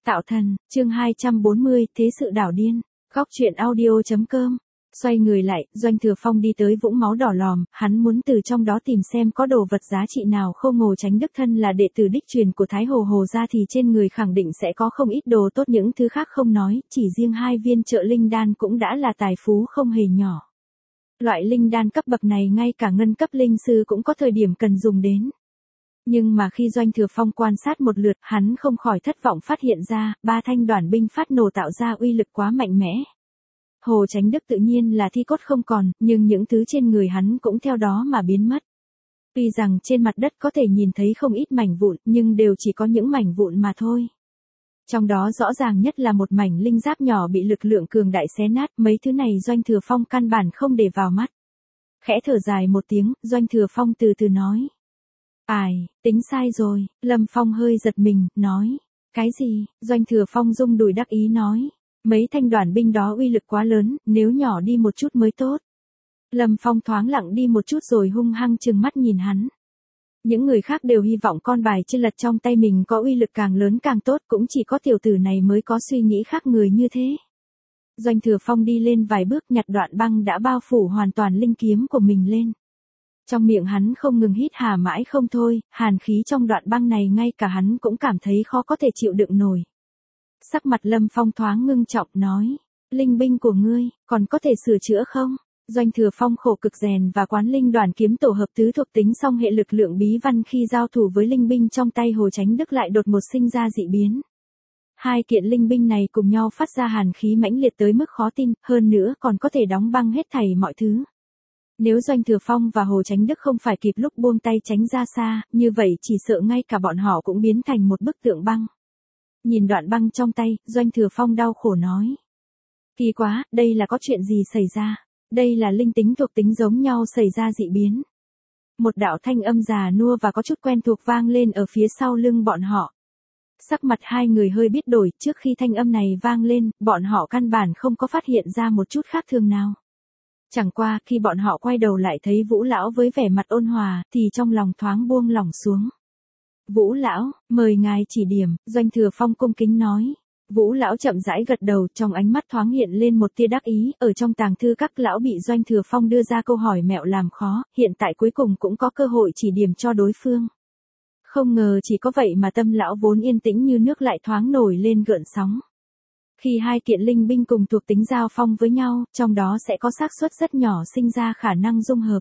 Tạo thần, chương 240, thế sự đảo điên. Góc truyện audio.com. Xoay người lại, Doanh Thừa Phong đi tới vũng máu đỏ lòm, hắn muốn từ trong đó tìm xem có đồ vật giá trị nào. Khâu Ngô Chánh Đức thân là đệ tử đích truyền của Thái Hồ Hồ gia thì trên người khẳng định sẽ có không ít đồ tốt, những thứ khác không nói, chỉ riêng 2 viên trợ linh đan cũng đã là tài phú không hề nhỏ. Loại linh đan cấp bậc này ngay cả ngân cấp linh sư cũng có thời điểm cần dùng đến. Nhưng mà khi Doanh Thừa Phong quan sát một lượt, hắn không khỏi thất vọng phát hiện ra, 3 thanh đoản binh phát nổ tạo ra uy lực quá mạnh mẽ. Hồ Chánh Đức tự nhiên là thi cốt không còn, nhưng những thứ trên người hắn cũng theo đó mà biến mất. Tuy rằng trên mặt đất có thể nhìn thấy không ít mảnh vụn, nhưng đều chỉ có những mảnh vụn mà thôi. Trong đó rõ ràng nhất là một mảnh linh giáp nhỏ bị lực lượng cường đại xé nát, mấy thứ này Doanh Thừa Phong căn bản không để vào mắt. Khẽ thở dài một tiếng, Doanh Thừa Phong từ từ nói. Ai, tính sai rồi, Lâm Phong hơi giật mình, nói. Cái gì? Doanh Thừa Phong rung đùi đắc ý nói. Mấy thanh đoản binh đó uy lực quá lớn, nếu nhỏ đi một chút mới tốt. Lâm Phong thoáng lặng đi một chút rồi hung hăng trừng mắt nhìn hắn. Những người khác đều hy vọng con bài chưa lật trong tay mình có uy lực càng lớn càng tốt, cũng chỉ có tiểu tử này mới có suy nghĩ khác người như thế. Doanh Thừa Phong đi lên vài bước nhặt đoạn băng đã bao phủ hoàn toàn linh kiếm của mình lên. Trong miệng hắn không ngừng hít hà mãi không thôi, hàn khí trong đoạn băng này ngay cả hắn cũng cảm thấy khó có thể chịu đựng nổi. Sắc mặt Lâm Phong thoáng ngưng trọng nói, linh binh của ngươi, còn có thể sửa chữa không? Doanh Thừa Phong khổ cực rèn và quán linh đoàn kiếm tổ hợp tứ thuộc tính song hệ lực lượng bí văn khi giao thủ với linh binh trong tay Hồ Chánh Đức lại đột ngột sinh ra dị biến. 2 kiện linh binh này cùng nhau phát ra hàn khí mãnh liệt tới mức khó tin, hơn nữa còn có thể đóng băng hết thảy mọi thứ. Nếu Doanh Thừa Phong và Hồ Chánh Đức không phải kịp lúc buông tay tránh ra xa, như vậy chỉ sợ ngay cả bọn họ cũng biến thành một bức tượng băng. Nhìn đoạn băng trong tay, Doanh Thừa Phong đau khổ nói. Kỳ quá, đây là có chuyện gì xảy ra? Đây là linh tính thuộc tính giống nhau xảy ra dị biến. Một đạo thanh âm già nua và có chút quen thuộc vang lên ở phía sau lưng bọn họ. Sắc mặt hai người hơi biết đổi, trước khi thanh âm này vang lên, bọn họ căn bản không có phát hiện ra một chút khác thường nào. Chẳng qua, khi bọn họ quay đầu lại thấy Vũ Lão với vẻ mặt ôn hòa, thì trong lòng thoáng buông lỏng xuống. Vũ Lão, mời ngài chỉ điểm, Doanh Thừa Phong cung kính nói. Vũ Lão chậm rãi gật đầu, trong ánh mắt thoáng hiện lên một tia đắc ý, ở trong tàng thư các lão bị Doanh Thừa Phong đưa ra câu hỏi mẹo làm khó, hiện tại cuối cùng cũng có cơ hội chỉ điểm cho đối phương. Không ngờ chỉ có vậy mà tâm lão vốn yên tĩnh như nước lại thoáng nổi lên gợn sóng. Khi 2 kiện linh binh cùng thuộc tính giao phong với nhau, trong đó sẽ có xác suất rất nhỏ sinh ra khả năng dung hợp.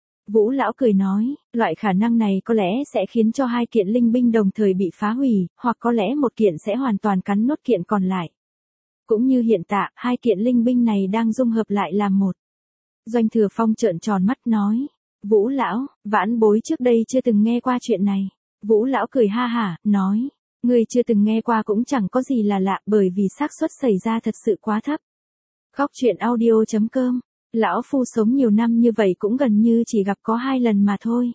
Vũ Lão cười nói, loại khả năng này có lẽ sẽ khiến cho 2 kiện linh binh đồng thời bị phá hủy, hoặc có lẽ một kiện sẽ hoàn toàn cắn nốt kiện còn lại. Cũng như hiện tại, 2 kiện linh binh này đang dung hợp lại làm một. Doanh Thừa Phong trợn tròn mắt nói, Vũ Lão, vãn bối trước đây chưa từng nghe qua chuyện này. Vũ Lão cười ha hả, nói, ngươi chưa từng nghe qua cũng chẳng có gì là lạ, bởi vì xác suất xảy ra thật sự quá thấp. Góc truyện audio.com. Lão phu sống nhiều năm như vậy cũng gần như chỉ gặp có 2 lần mà thôi.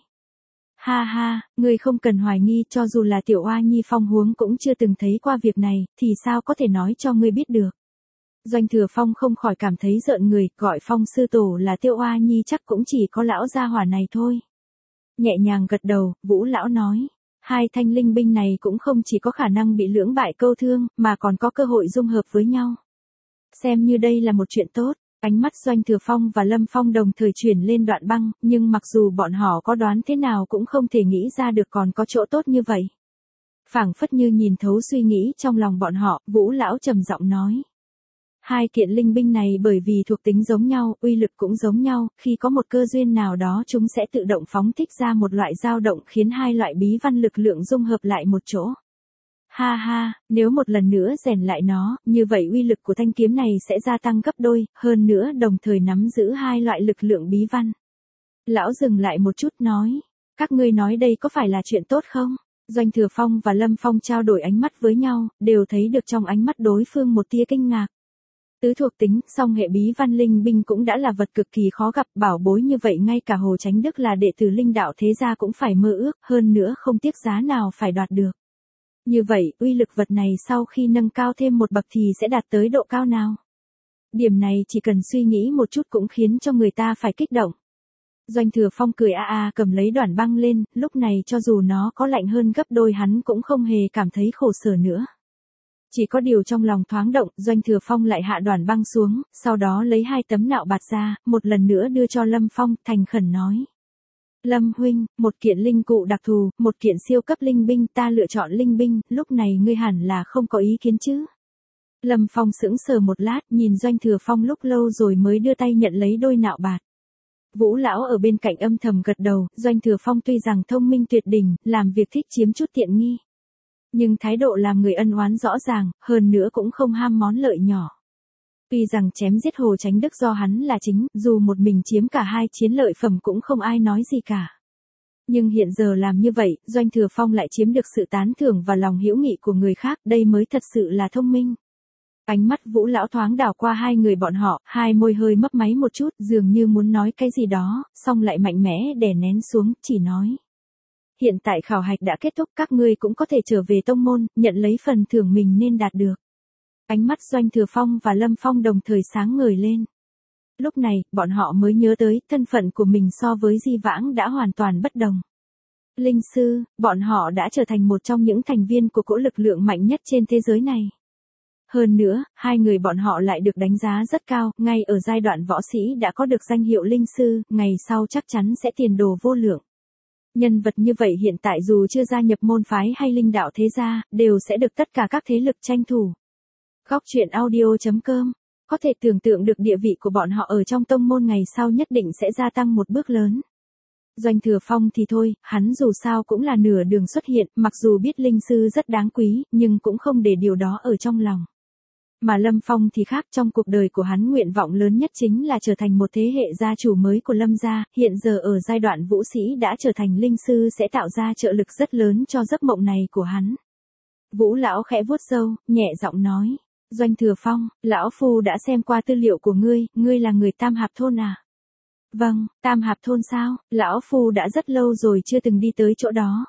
Ha ha, ngươi không cần hoài nghi, cho dù là tiểu oa nhi Phong huống cũng chưa từng thấy qua việc này, thì sao có thể nói cho ngươi biết được. Doanh Thừa Phong không khỏi cảm thấy rợn người, gọi Phong sư tổ là tiểu oa nhi chắc cũng chỉ có lão gia hỏa này thôi. Nhẹ nhàng gật đầu, Vũ Lão nói, 2 thanh linh binh này cũng không chỉ có khả năng bị lưỡng bại câu thương, mà còn có cơ hội dung hợp với nhau. Xem như đây là một chuyện tốt. Ánh mắt Doanh Thừa Phong và Lâm Phong đồng thời chuyển lên đoạn băng, nhưng mặc dù bọn họ có đoán thế nào cũng không thể nghĩ ra được còn có chỗ tốt như vậy. Phảng phất như nhìn thấu suy nghĩ trong lòng bọn họ, Vũ Lão trầm giọng nói. 2 kiện linh binh này bởi vì thuộc tính giống nhau, uy lực cũng giống nhau, khi có một cơ duyên nào đó chúng sẽ tự động phóng thích ra một loại dao động khiến 2 loại bí văn lực lượng dung hợp lại một chỗ. Ha ha, nếu một lần nữa rèn lại nó, như vậy uy lực của thanh kiếm này sẽ gia tăng gấp đôi, hơn nữa đồng thời nắm giữ 2 loại lực lượng bí văn. Lão dừng lại một chút nói, các ngươi nói đây có phải là chuyện tốt không? Doanh Thừa Phong và Lâm Phong trao đổi ánh mắt với nhau, đều thấy được trong ánh mắt đối phương một tia kinh ngạc. Tứ thuộc tính, song hệ bí văn linh binh cũng đã là vật cực kỳ khó gặp, bảo bối như vậy ngay cả Hồ Chánh Đức là đệ tử linh đạo thế gia cũng phải mơ ước, hơn nữa không tiếc giá nào phải đoạt được. Như vậy, uy lực vật này sau khi nâng cao thêm một bậc thì sẽ đạt tới độ cao nào? Điểm này chỉ cần suy nghĩ một chút cũng khiến cho người ta phải kích động. Doanh Thừa Phong cười cầm lấy đoạn băng lên, lúc này cho dù nó có lạnh hơn gấp đôi hắn cũng không hề cảm thấy khổ sở nữa. Chỉ có điều trong lòng thoáng động, Doanh Thừa Phong lại hạ Đoàn Băng xuống, sau đó lấy 2 tấm nạo bạt ra, một lần nữa đưa cho Lâm Phong, thành khẩn nói. Lâm huynh, một kiện linh cụ đặc thù, một kiện siêu cấp linh binh, ta lựa chọn linh binh, lúc này ngươi hẳn là không có ý kiến chứ. Lâm Phong sững sờ một lát, nhìn Doanh Thừa Phong lúc lâu rồi mới đưa tay nhận lấy đôi nạo bạt. Vũ lão ở bên cạnh âm thầm gật đầu, Doanh Thừa Phong tuy rằng thông minh tuyệt đỉnh, làm việc thích chiếm chút tiện nghi. Nhưng thái độ làm người ân oán rõ ràng, hơn nữa cũng không ham món lợi nhỏ. Tuy rằng chém giết Hồ Chánh Đức do hắn là chính, dù một mình chiếm cả 2 chiến lợi phẩm cũng không ai nói gì cả. Nhưng hiện giờ làm như vậy, Doanh Thừa Phong lại chiếm được sự tán thưởng và lòng hữu nghị của người khác, đây mới thật sự là thông minh. Ánh mắt Vũ lão thoáng đảo qua 2 người bọn họ, 2 môi hơi mấp máy một chút, dường như muốn nói cái gì đó, xong lại mạnh mẽ đè nén xuống, chỉ nói. Hiện tại khảo hạch đã kết thúc, các ngươi cũng có thể trở về tông môn, nhận lấy phần thưởng mình nên đạt được. Ánh mắt Doanh Thừa Phong và Lâm Phong đồng thời sáng ngời lên. Lúc này, bọn họ mới nhớ tới, thân phận của mình so với Di Vãng đã hoàn toàn bất đồng. Linh sư, bọn họ đã trở thành một trong những thành viên của cỗ lực lượng mạnh nhất trên thế giới này. Hơn nữa, 2 người bọn họ lại được đánh giá rất cao, ngay ở giai đoạn võ sĩ đã có được danh hiệu linh sư, ngày sau chắc chắn sẽ tiền đồ vô lượng. Nhân vật như vậy hiện tại dù chưa gia nhập môn phái hay linh đạo thế gia, đều sẽ được tất cả các thế lực tranh thủ. Góc truyện audio.com, có thể tưởng tượng được địa vị của bọn họ ở trong tông môn ngày sau nhất định sẽ gia tăng một bước lớn. Doanh Thừa Phong thì thôi, hắn dù sao cũng là nửa đường xuất hiện, mặc dù biết linh sư rất đáng quý, nhưng cũng không để điều đó ở trong lòng. Mà Lâm Phong thì khác, trong cuộc đời của hắn nguyện vọng lớn nhất chính là trở thành một thế hệ gia chủ mới của Lâm gia, hiện giờ ở giai đoạn vũ sĩ đã trở thành linh sư sẽ tạo ra trợ lực rất lớn cho giấc mộng này của hắn. Vũ lão khẽ vuốt râu, nhẹ giọng nói, Doanh Thừa Phong, lão phu đã xem qua tư liệu của ngươi là người Tam Hạp thôn à? Vâng, Tam Hạp thôn sao, lão phu đã rất lâu rồi chưa từng đi tới chỗ đó.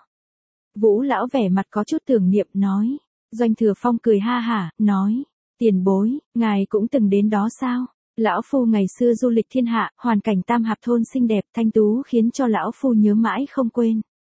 Vũ lão vẻ mặt có chút tưởng niệm nói. Doanh Thừa Phong cười ha hả, nói. Tiền bối, ngài cũng từng đến đó sao? Lão phu ngày xưa du lịch thiên hạ, hoàn cảnh Tam Hạp thôn xinh đẹp thanh tú khiến cho lão phu nhớ mãi không quên.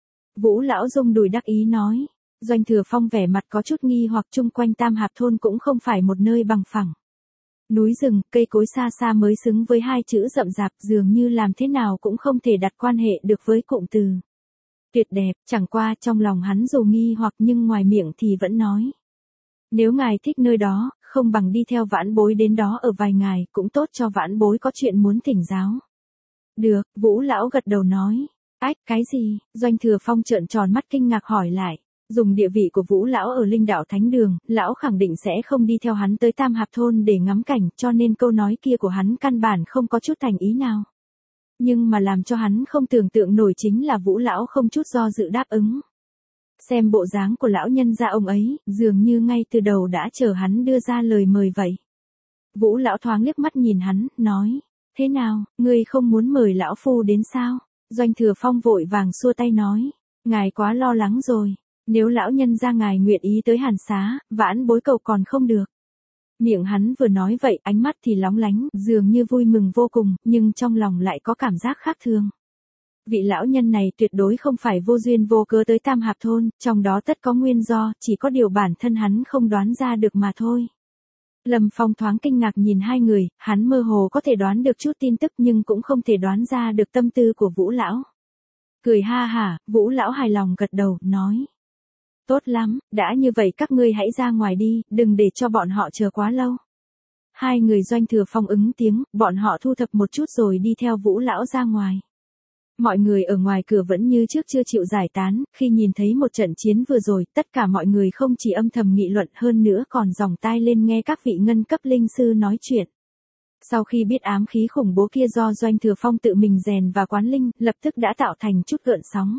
Vũ lão rung đùi đắc ý nói. Doanh Thừa Phong vẻ mặt có chút nghi hoặc, chung quanh Tam Hạp thôn cũng không phải một nơi bằng phẳng. Núi rừng, cây cối xa xa mới xứng với 2 chữ rậm rạp, dường như làm thế nào cũng không thể đặt quan hệ được với cụm từ tuyệt đẹp, chẳng qua trong lòng hắn dù nghi hoặc nhưng ngoài miệng thì vẫn nói. Nếu ngài thích nơi đó, không bằng đi theo vãn bối đến đó ở vài ngày, cũng tốt cho vãn bối có chuyện muốn thỉnh giáo. Được, Vũ lão gật đầu nói. Ách, cái gì? Doanh Thừa Phong trợn tròn mắt kinh ngạc hỏi lại. Dùng địa vị của Vũ lão ở Linh Đạo Thánh Đường, lão khẳng định sẽ không đi theo hắn tới Tam Hạp thôn để ngắm cảnh, cho nên câu nói kia của hắn căn bản không có chút thành ý nào. Nhưng mà làm cho hắn không tưởng tượng nổi chính là Vũ lão không chút do dự đáp ứng. Xem bộ dáng của lão nhân gia ông ấy, dường như ngay từ đầu đã chờ hắn đưa ra lời mời vậy. Vũ lão thoáng liếc mắt nhìn hắn, nói, thế nào, ngươi không muốn mời lão phu đến sao? Doanh Thừa Phong vội vàng xua tay nói, ngài quá lo lắng rồi, nếu lão nhân gia ngài nguyện ý tới Hàn Xá, vãn bối cầu còn không được. Miệng hắn vừa nói vậy, ánh mắt thì lóng lánh, dường như vui mừng vô cùng, nhưng trong lòng lại có cảm giác khác thường. Vị lão nhân này tuyệt đối không phải vô duyên vô cớ tới Tam Hạp thôn, trong đó tất có nguyên do, chỉ có điều bản thân hắn không đoán ra được mà thôi. Lâm Phong thoáng kinh ngạc nhìn 2 người, hắn mơ hồ có thể đoán được chút tin tức nhưng cũng không thể đoán ra được tâm tư của Vũ lão. Cười ha hả, Vũ lão hài lòng gật đầu, nói. Tốt lắm, đã như vậy các ngươi hãy ra ngoài đi, đừng để cho bọn họ chờ quá lâu. 2 người Doanh Thừa Phong ứng tiếng, bọn họ thu thập một chút rồi đi theo Vũ lão ra ngoài. Mọi người ở ngoài cửa vẫn như trước chưa chịu giải tán, khi nhìn thấy một trận chiến vừa rồi, tất cả mọi người không chỉ âm thầm nghị luận hơn nữa còn dòng tai lên nghe các vị ngân cấp linh sư nói chuyện. Sau khi biết ám khí khủng bố kia do Doanh Thừa Phong tự mình rèn và quán linh, lập tức đã tạo thành chút gợn sóng.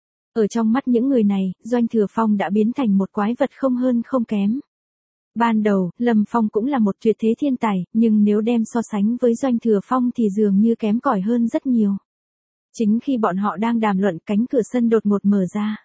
Ở trong mắt những người này, Doanh Thừa Phong đã biến thành một quái vật không hơn không kém. Ban đầu, Lâm Phong cũng là một tuyệt thế thiên tài, nhưng nếu đem so sánh với Doanh Thừa Phong thì dường như kém cỏi hơn rất nhiều. Chính khi bọn họ đang đàm luận, cánh cửa sân đột ngột mở ra.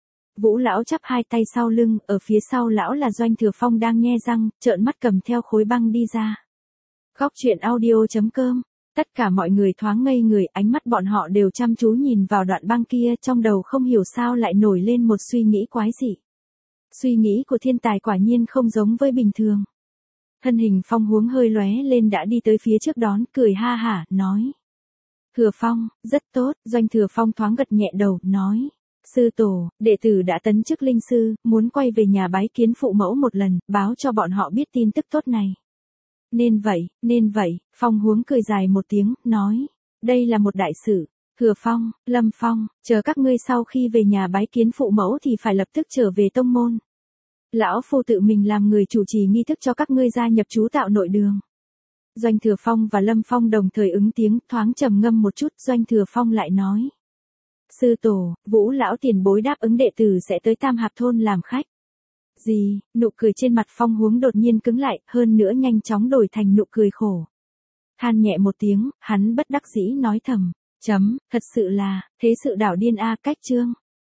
Vũ lão chắp 2 tay sau lưng, ở phía sau lão là Doanh Thừa Phong đang nhe răng, trợn mắt cầm theo khối băng đi ra. Góc truyện audio.com, tất cả mọi người thoáng ngây người, ánh mắt bọn họ đều chăm chú nhìn vào đoạn băng kia, trong đầu không hiểu sao lại nổi lên một suy nghĩ quái dị. Suy nghĩ của thiên tài quả nhiên không giống với bình thường. Thân hình Phong Huống hơi lóe lên đã đi tới phía trước đón, cười ha hả, nói. Thừa Phong, rất tốt, Doanh Thừa Phong thoáng gật nhẹ đầu, nói. Sư tổ, đệ tử đã tấn chức linh sư, muốn quay về nhà bái kiến phụ mẫu một lần, báo cho bọn họ biết tin tức tốt này. Nên vậy, Phong Huống cười dài một tiếng, nói. Đây là một đại sự. Thừa Phong, Lâm Phong, chờ các ngươi sau khi về nhà bái kiến phụ mẫu thì phải lập tức trở về tông môn. Lão phu tự mình làm người chủ trì nghi thức cho các ngươi gia nhập chú tạo nội đường. Doanh Thừa Phong và Lâm Phong đồng thời ứng tiếng, thoáng trầm ngâm một chút, Doanh Thừa Phong lại nói. Sư tổ, Vũ lão tiền bối đáp ứng đệ tử sẽ tới Tam Hạp thôn làm khách. Gì? Nụ cười trên mặt Phong Huống đột nhiên cứng lại, hơn nữa nhanh chóng đổi thành nụ cười khổ. Than nhẹ một tiếng, hắn bất đắc dĩ nói thầm. Thật sự là, thế sự đảo điên a. Cách chương